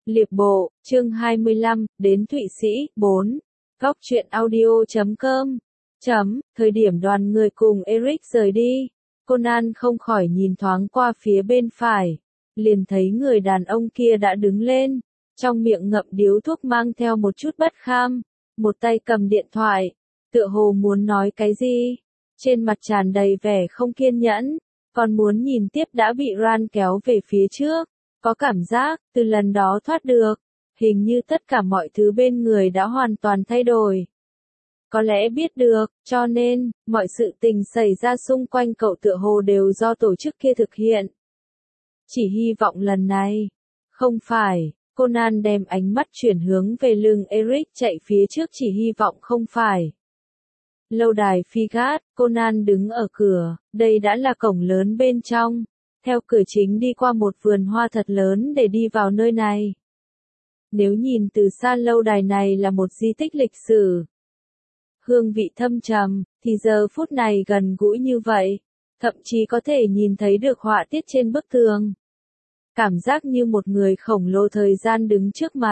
Liệp bộ, chương 25, đến Thụy Sĩ, 4. Góc truyện audio.com. Thời điểm đoàn người cùng Eric rời đi, Conan không khỏi nhìn thoáng qua phía bên phải, liền thấy người đàn ông kia đã đứng lên, trong miệng ngậm điếu thuốc mang theo một chút bất kham, một tay cầm điện thoại, tựa hồ muốn nói cái gì, trên mặt tràn đầy vẻ không kiên nhẫn, còn muốn nhìn tiếp đã bị Ran kéo về phía trước. Có cảm giác, từ lần đó thoát được, hình như tất cả mọi thứ bên người đã hoàn toàn thay đổi. Có lẽ biết được, cho nên, mọi sự tình xảy ra xung quanh cậu tựa hồ đều do tổ chức kia thực hiện. Chỉ hy vọng lần này, không phải, Conan đem ánh mắt chuyển hướng về lưng Eric chạy phía trước, chỉ hy vọng không phải. Lâu đài Figat, Conan đứng ở cửa, đây đã là cổng lớn bên trong. Theo cửa chính đi qua một vườn hoa thật lớn để đi vào nơi này. Nếu nhìn từ xa lâu đài này là một di tích lịch sử. Hương vị thâm trầm, thì giờ phút này gần gũi như vậy. Thậm chí có thể nhìn thấy được họa tiết trên bức tường. Cảm giác như một người khổng lồ thời gian đứng trước mặt.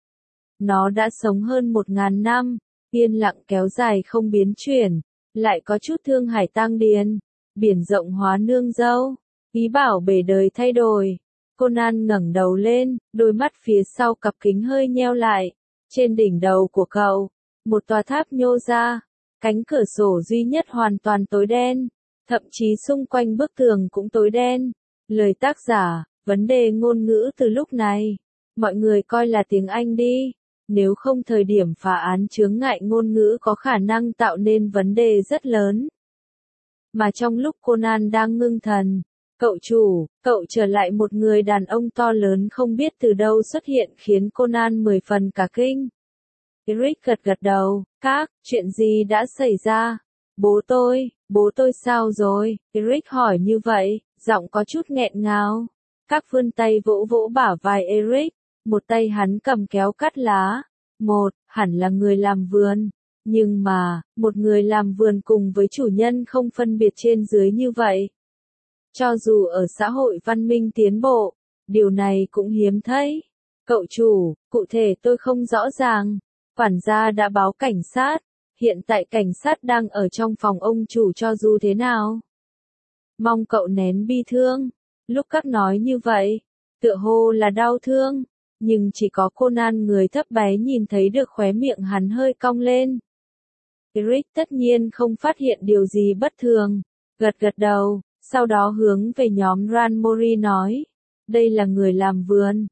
Nó đã sống hơn 1000 năm, yên lặng kéo dài không biến chuyển, lại có chút thương hải tang điền, biển rộng hóa nương dâu. Ý bảo bể đời thay đổi. Conan ngẩng đầu lên, đôi mắt phía sau cặp kính hơi nheo lại. Trên đỉnh đầu của cậu, một tòa tháp nhô ra. Cánh cửa sổ duy nhất hoàn toàn tối đen. Thậm chí xung quanh bức tường cũng tối đen. Lời tác giả, vấn đề ngôn ngữ từ lúc này. Mọi người coi là tiếng Anh đi. Nếu không thời điểm phá án chướng ngại ngôn ngữ có khả năng tạo nên vấn đề rất lớn. Mà trong lúc Conan đang ngưng thần, cậu trở lại một người đàn ông to lớn không biết từ đâu xuất hiện khiến Conan 10 phần cả kinh. Eric gật đầu, chuyện gì đã xảy ra? Bố tôi sao rồi? Eric hỏi như vậy, giọng có chút nghẹn ngào. Các vươn tay vỗ vỗ bả vai Eric, một tay hắn cầm kéo cắt lá. Hẳn là người làm vườn. Nhưng mà, một người làm vườn cùng với chủ nhân không phân biệt trên dưới như vậy. Cho dù ở xã hội văn minh tiến bộ, điều này cũng hiếm thấy. Cậu chủ, cụ thể tôi không rõ ràng. Quản gia đã báo cảnh sát. Hiện tại cảnh sát đang ở trong phòng ông chủ cho dù thế nào. Mong cậu nén bi thương. Lúc các nói như vậy, tựa hồ là đau thương. Nhưng chỉ có Conan người thấp bé nhìn thấy được khóe miệng hắn hơi cong lên. Eric tất nhiên không phát hiện điều gì bất thường. Gật đầu. Sau đó hướng về nhóm Ran Mori nói. Đây là người làm vườn.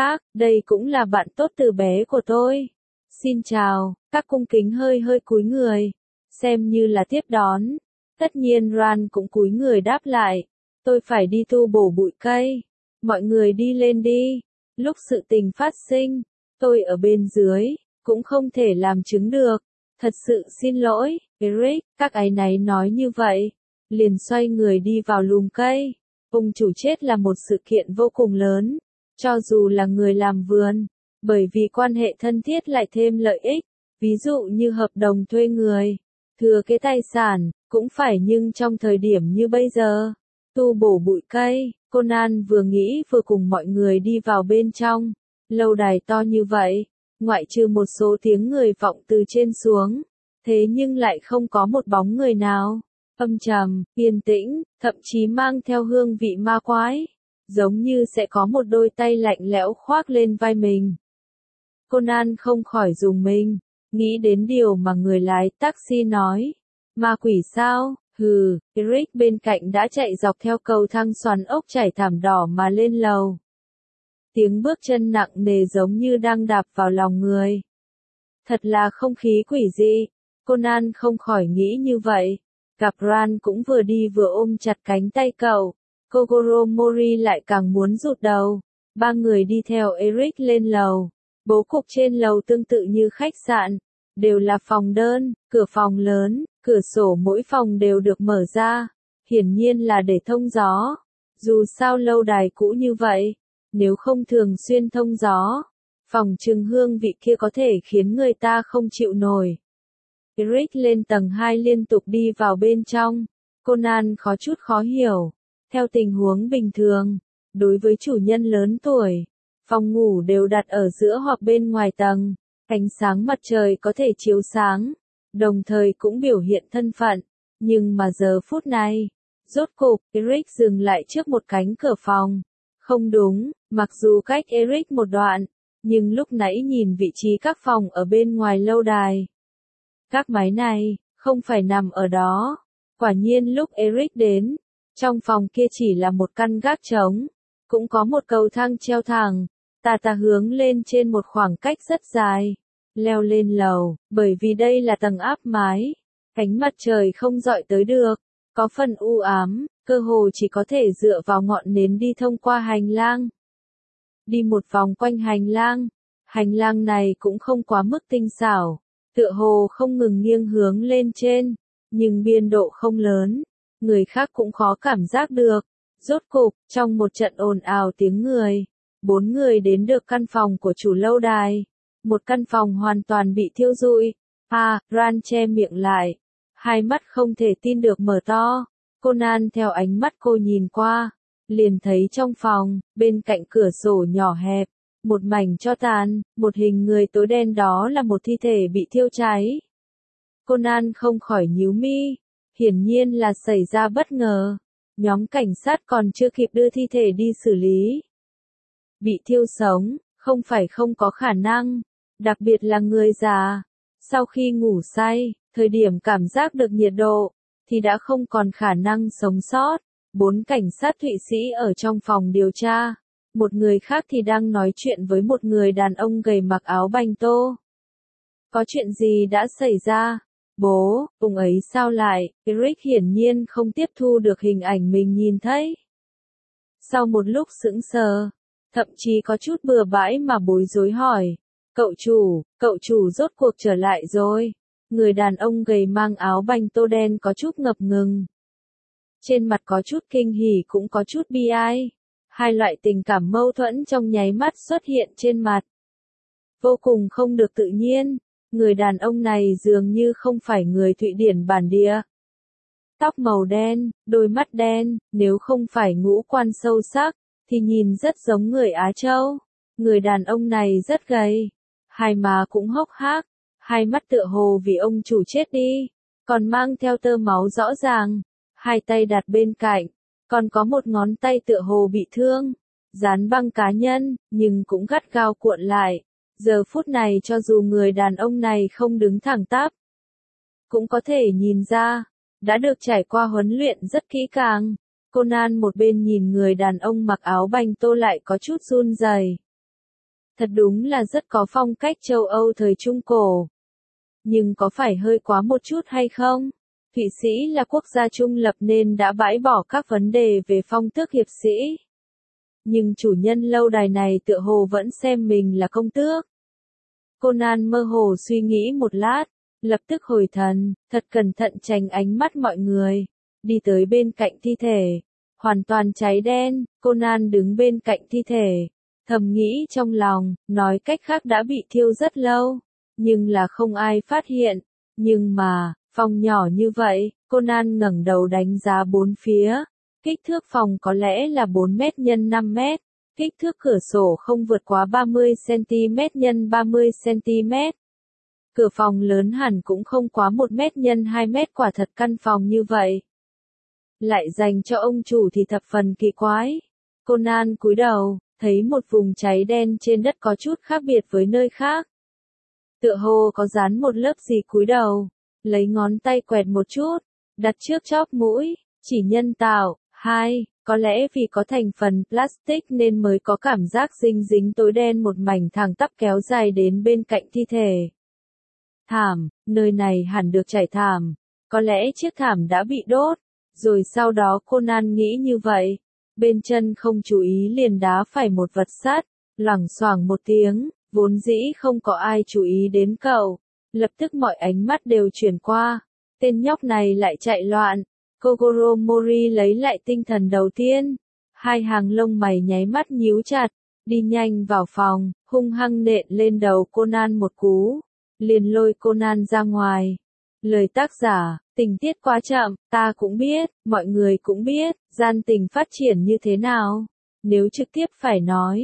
Đây cũng là bạn tốt từ bé của tôi. Xin chào, các cung kính hơi cúi người. Xem như là tiếp đón. Tất nhiên Ran cũng cúi người đáp lại. Tôi phải đi tu bổ bụi cây. Mọi người đi lên đi. Lúc sự tình phát sinh, tôi ở bên dưới, cũng không thể làm chứng được. Thật sự xin lỗi, Eric, các áy náy nói như vậy. Liền xoay người đi vào lùm cây. Ông chủ chết là một sự kiện vô cùng lớn, cho dù là người làm vườn, bởi vì quan hệ thân thiết lại thêm lợi ích, ví dụ như hợp đồng thuê người, thừa kế tài sản, cũng phải nhưng trong thời điểm như bây giờ, tu bổ bụi cây, Conan vừa nghĩ vừa cùng mọi người đi vào bên trong, lâu đài to như vậy, ngoại trừ một số tiếng người vọng từ trên xuống, thế nhưng lại không có một bóng người nào. Âm trầm, yên tĩnh, thậm chí mang theo hương vị ma quái, giống như sẽ có một đôi tay lạnh lẽo khoác lên vai mình. Conan không khỏi rùng mình, nghĩ đến điều mà người lái taxi nói. Ma quỷ sao? Eric bên cạnh đã chạy dọc theo cầu thang xoắn ốc trải thảm đỏ mà lên lầu. Tiếng bước chân nặng nề giống như đang đạp vào lòng người. Thật là không khí quỷ dị, Conan không khỏi nghĩ như vậy. Gặp Ran cũng vừa đi vừa ôm chặt cánh tay cậu, Kogoro Mori lại càng muốn rụt đầu. Ba người đi theo Eric lên lầu. Bố cục trên lầu tương tự như khách sạn, đều là phòng đơn, cửa phòng lớn, cửa sổ mỗi phòng đều được mở ra, hiển nhiên là để thông gió. Dù sao lâu đài cũ như vậy, nếu không thường xuyên thông gió, phòng trừng hương vị kia có thể khiến người ta không chịu nổi. Eric lên tầng 2 liên tục đi vào bên trong. Conan có chút khó hiểu. Theo tình huống bình thường, đối với chủ nhân lớn tuổi, Phòng ngủ đều đặt ở giữa hoặc bên ngoài tầng. Ánh sáng mặt trời có thể chiếu sáng, đồng thời cũng biểu hiện thân phận. Nhưng mà giờ phút này, rốt cục, Eric dừng lại trước một cánh cửa phòng. Không đúng, mặc dù cách Eric một đoạn, nhưng lúc nãy nhìn vị trí các phòng ở bên ngoài lâu đài. Các máy này, không phải nằm ở đó. Quả nhiên lúc Eric đến, trong phòng kia chỉ là một căn gác trống, cũng có một cầu thang treo thẳng, ta hướng lên trên một khoảng cách rất dài. Leo lên lầu, bởi vì đây là tầng áp mái, ánh mặt trời không dọi tới được, có phần u ám, cơ hồ chỉ có thể dựa vào ngọn nến đi thông qua hành lang. Đi một vòng quanh hành lang này cũng không quá mức tinh xảo, tựa hồ không ngừng nghiêng hướng lên trên, nhưng biên độ không lớn, người khác cũng khó cảm giác được. Rốt cục, trong một trận ồn ào tiếng người, 4 người đến được căn phòng của chủ lâu đài. Một căn phòng hoàn toàn bị thiêu rụi. Ran che miệng lại, hai mắt không thể tin được mở to. Conan theo ánh mắt cô nhìn qua, liền thấy trong phòng, bên cạnh cửa sổ nhỏ hẹp, một mảnh tro tàn, một hình người tối đen, đó là một thi thể bị thiêu cháy. Conan không khỏi nhíu mi, hiển nhiên là xảy ra bất ngờ. Nhóm cảnh sát còn chưa kịp đưa thi thể đi xử lý. Bị thiêu sống, không phải không có khả năng, đặc biệt là người già. Sau khi ngủ say, thời điểm cảm giác được nhiệt độ, thì đã không còn khả năng sống sót. 4 cảnh sát Thụy Sĩ ở trong phòng điều tra. Một người khác thì đang nói chuyện với một người đàn ông gầy mặc áo banh tô. Có chuyện gì đã xảy ra? Bố, ông ấy sao lại? Eric hiển nhiên không tiếp thu được hình ảnh mình nhìn thấy. Sau một lúc sững sờ, thậm chí có chút bừa bãi mà bối rối hỏi. Cậu chủ rốt cuộc trở lại rồi. Người đàn ông gầy mang áo banh tô đen có chút ngập ngừng. Trên mặt có chút kinh hỉ cũng có chút bi ai. Hai loại tình cảm mâu thuẫn trong nháy mắt xuất hiện trên mặt. Vô cùng không được tự nhiên. Người đàn ông này dường như không phải người Thụy Điển bản địa. Tóc màu đen, đôi mắt đen, nếu không phải ngũ quan sâu sắc, thì nhìn rất giống người Á Châu. Người đàn ông này rất gầy, hai má cũng hốc hác, hai mắt tựa hồ vì ông chủ chết đi, còn mang theo tơ máu rõ ràng, hai tay đặt bên cạnh, còn có một ngón tay tựa hồ bị thương, dán băng cá nhân, nhưng cũng gắt gao cuộn lại. Giờ phút này cho dù người đàn ông này không đứng thẳng tắp, cũng có thể nhìn ra, đã được trải qua huấn luyện rất kỹ càng. Conan một bên nhìn người đàn ông mặc áo banh tô lại có chút run rẩy. Thật đúng là rất có phong cách châu Âu thời Trung Cổ. Nhưng có phải hơi quá một chút hay không? Thụy Sĩ là quốc gia trung lập nên đã bãi bỏ các vấn đề về phong tước hiệp sĩ. Nhưng chủ nhân lâu đài này tựa hồ vẫn xem mình là công tước. Conan mơ hồ suy nghĩ một lát, lập tức hồi thần, thật cẩn thận tránh ánh mắt mọi người, đi tới bên cạnh thi thể, hoàn toàn cháy đen. Conan đứng bên cạnh thi thể, thầm nghĩ trong lòng, nói cách khác đã bị thiêu rất lâu, nhưng là không ai phát hiện. Nhưng mà, phòng nhỏ như vậy, Conan ngẩng đầu đánh giá bốn phía, kích thước phòng có lẽ là 4 mét x 5 mét. Kích thước cửa sổ không vượt quá 30cm x 30cm. Cửa phòng lớn hẳn cũng không quá 1 mét x 2 mét, quả thật căn phòng như vậy lại dành cho ông chủ thì thập phần kỳ quái. Conan cúi đầu, thấy một vùng cháy đen trên đất có chút khác biệt với nơi khác. Tựa hồ có dán một lớp gì cúi đầu, lấy ngón tay quẹt một chút, đặt trước chóp mũi, chỉ nhân tạo. Có lẽ vì có thành phần plastic nên mới có cảm giác dính dính tối đen, một mảnh thẳng tắp kéo dài đến bên cạnh thi thể. Thảm, nơi này hẳn được trải thảm, có lẽ chiếc thảm đã bị đốt, rồi sau đó Conan nghĩ như vậy, bên chân không chú ý liền đá phải một vật sắt, loảng xoảng một tiếng, vốn dĩ không có ai chú ý đến cậu, lập tức mọi ánh mắt đều chuyển qua, tên nhóc này lại chạy loạn. Kogoro Mori lấy lại tinh thần đầu tiên, hai hàng lông mày nháy mắt nhíu chặt, đi nhanh vào phòng, hung hăng nện lên đầu Conan một cú, liền lôi Conan ra ngoài. Lời tác giả, tình tiết quá chậm, ta cũng biết, mọi người cũng biết, gian tình phát triển như thế nào. Nếu trực tiếp phải nói,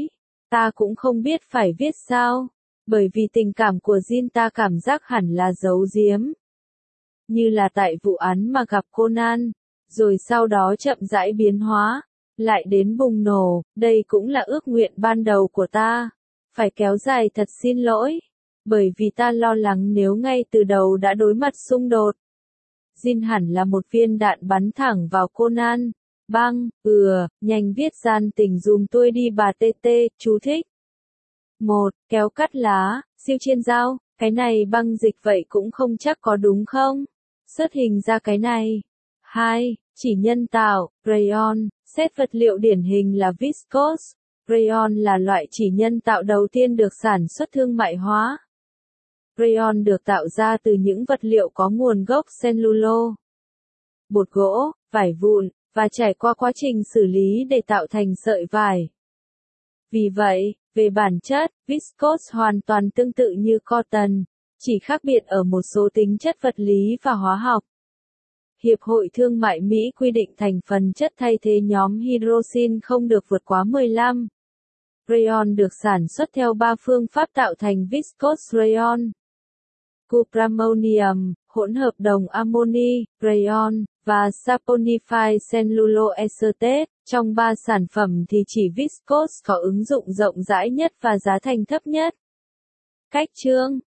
Ta cũng không biết phải viết sao, bởi vì tình cảm của Jin ta cảm giác hẳn là giấu giếm. Như là tại vụ án mà gặp Conan, rồi sau đó chậm rãi biến hóa, lại đến bùng nổ, đây cũng là ước nguyện ban đầu của ta. Phải kéo dài thật xin lỗi, bởi vì ta lo lắng nếu ngay từ đầu đã đối mặt xung đột. Jin hẳn là một viên đạn bắn thẳng vào Conan. Băng, nhanh viết gian tình dùm tôi đi bà TT, chú thích. 1. Kéo cắt lá, siêu trên dao, cái này băng dịch vậy cũng không chắc có đúng không? Xuất hình ra cái này. 2. Chỉ nhân tạo, rayon, xét vật liệu điển hình là viscose. Rayon là loại chỉ nhân tạo đầu tiên được sản xuất thương mại hóa. Rayon được tạo ra từ những vật liệu có nguồn gốc cellulose, bột gỗ, vải vụn, và trải qua quá trình xử lý để tạo thành sợi vải. Vì vậy, về bản chất, viscose hoàn toàn tương tự như cotton, chỉ khác biệt ở một số tính chất vật lý và hóa học. Hiệp hội Thương mại Mỹ quy định thành phần chất thay thế nhóm hydroxin không được vượt quá 15. Rayon được sản xuất theo 3 phương pháp tạo thành viscose rayon. Cupramonium, hỗn hợp đồng amoni, rayon, và saponified cellulose acetate. Trong 3 sản phẩm thì chỉ viscose có ứng dụng rộng rãi nhất và giá thành thấp nhất. Cách chương